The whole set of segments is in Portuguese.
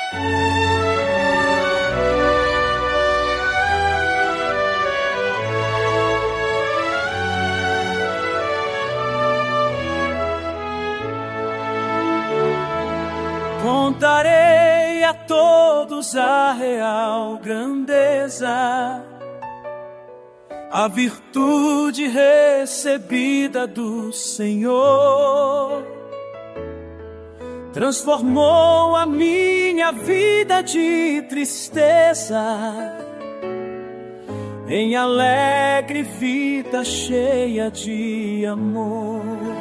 Contarei a todos a real grandeza, a virtude recebida do Senhor. Transformou a minha vida de tristeza em alegre vida cheia de amor.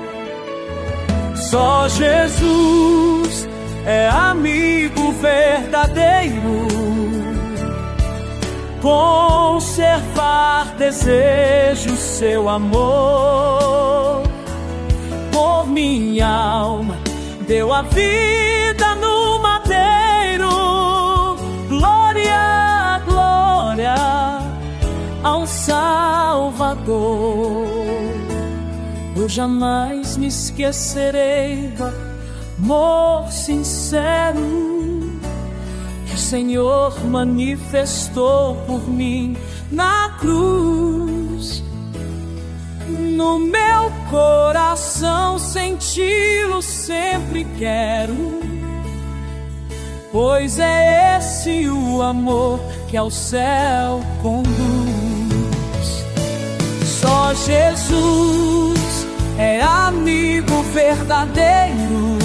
Só Jesus é amigo verdadeiro. Conservar desejo seu amor. Por minha alma deu a vida no madeiro. Glória, glória ao Salvador. Eu jamais me esquecerei do amor sincero que o Senhor manifestou por mim na cruz. No meu coração senti-lo sempre quero, pois é esse o amor que ao céu conduz. Só Jesus é amigo verdadeiro.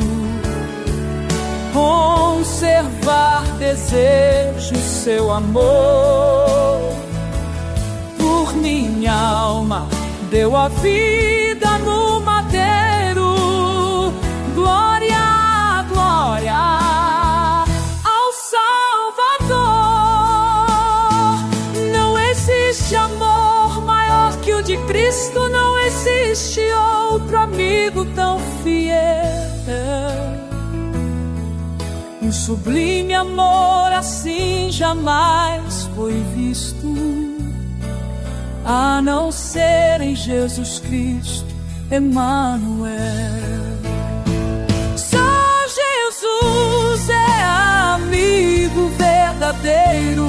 Conservar desejo seu amor. Por minha alma deu a vida no madeiro. Glória, glória ao Salvador. Não existe amor maior que o de Cristo. Não existe outro amigo tão fiel. Um sublime amor assim jamais foi visto, a não ser em Jesus Cristo, Emmanuel. Só Jesus é amigo verdadeiro.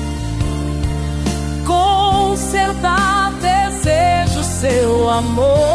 Consertar desejo seu amor.